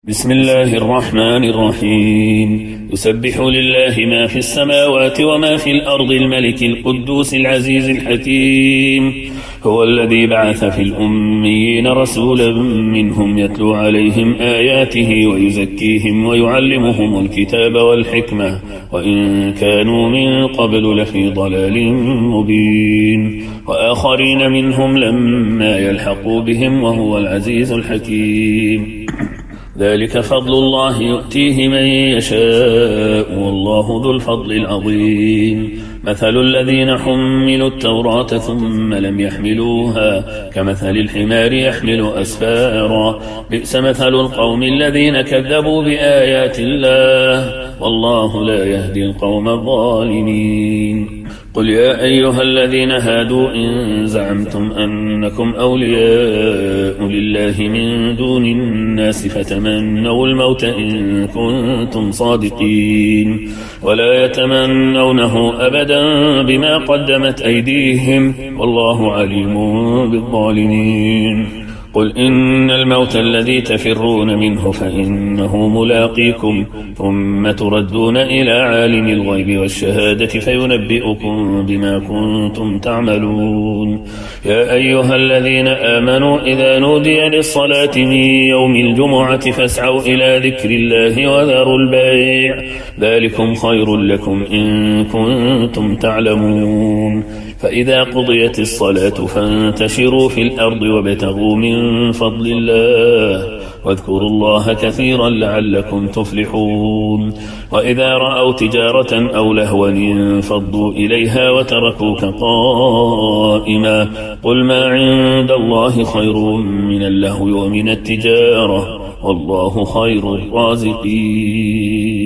بسم الله الرحمن الرحيم. يسبح لله ما في السماوات وما في الأرض الملك القدوس العزيز الحكيم. هو الذي بعث في الأميين رسولا منهم يتلو عليهم آياته ويزكيهم ويعلمهم الكتاب والحكمة وإن كانوا من قبل لفي ضلال مبين وآخرين منهم لما يلحقوا بهم وهو العزيز الحكيم. ذلك فضل الله يؤتيه من يشاء والله ذو الفضل العظيم. مثل الذين حملوا التوراة ثم لم يحملوها كمثل الحمار يحمل أسفارا بئس مثل القوم الذين كذبوا بآيات الله والله لا يهدي القوم الظالمين. قل يا أيها الذين هادوا إن زعمتم أنكم أولياء لله من دون الناس فتمنوا الموت إن كنتم صادقين ولا يتمنونه أبدا بما قدمت أيديهم والله عليم بالظالمين. قل إن الموت الذي تفرون منه فإنه ملاقيكم ثم تردون إلى عالم الغيب والشهادة فينبئكم بما كنتم تعملون. يا أيها الذين آمنوا إذا نودي للصلاة من يوم الجمعة فاسعوا إلى ذكر الله وذروا البيع ذلكم خير لكم إن كنتم تعلمون. فإذا قضيت الصلاة فانتشروا في الأرض وابتغوا من فضل الله واذكروا الله كثيرا لعلكم تفلحون. وإذا رأوا تجارة أو لهوا انفضوا إليها وتركوك قائما قل ما عند الله خير من اللهو ومن التجارة والله خير الرازقين.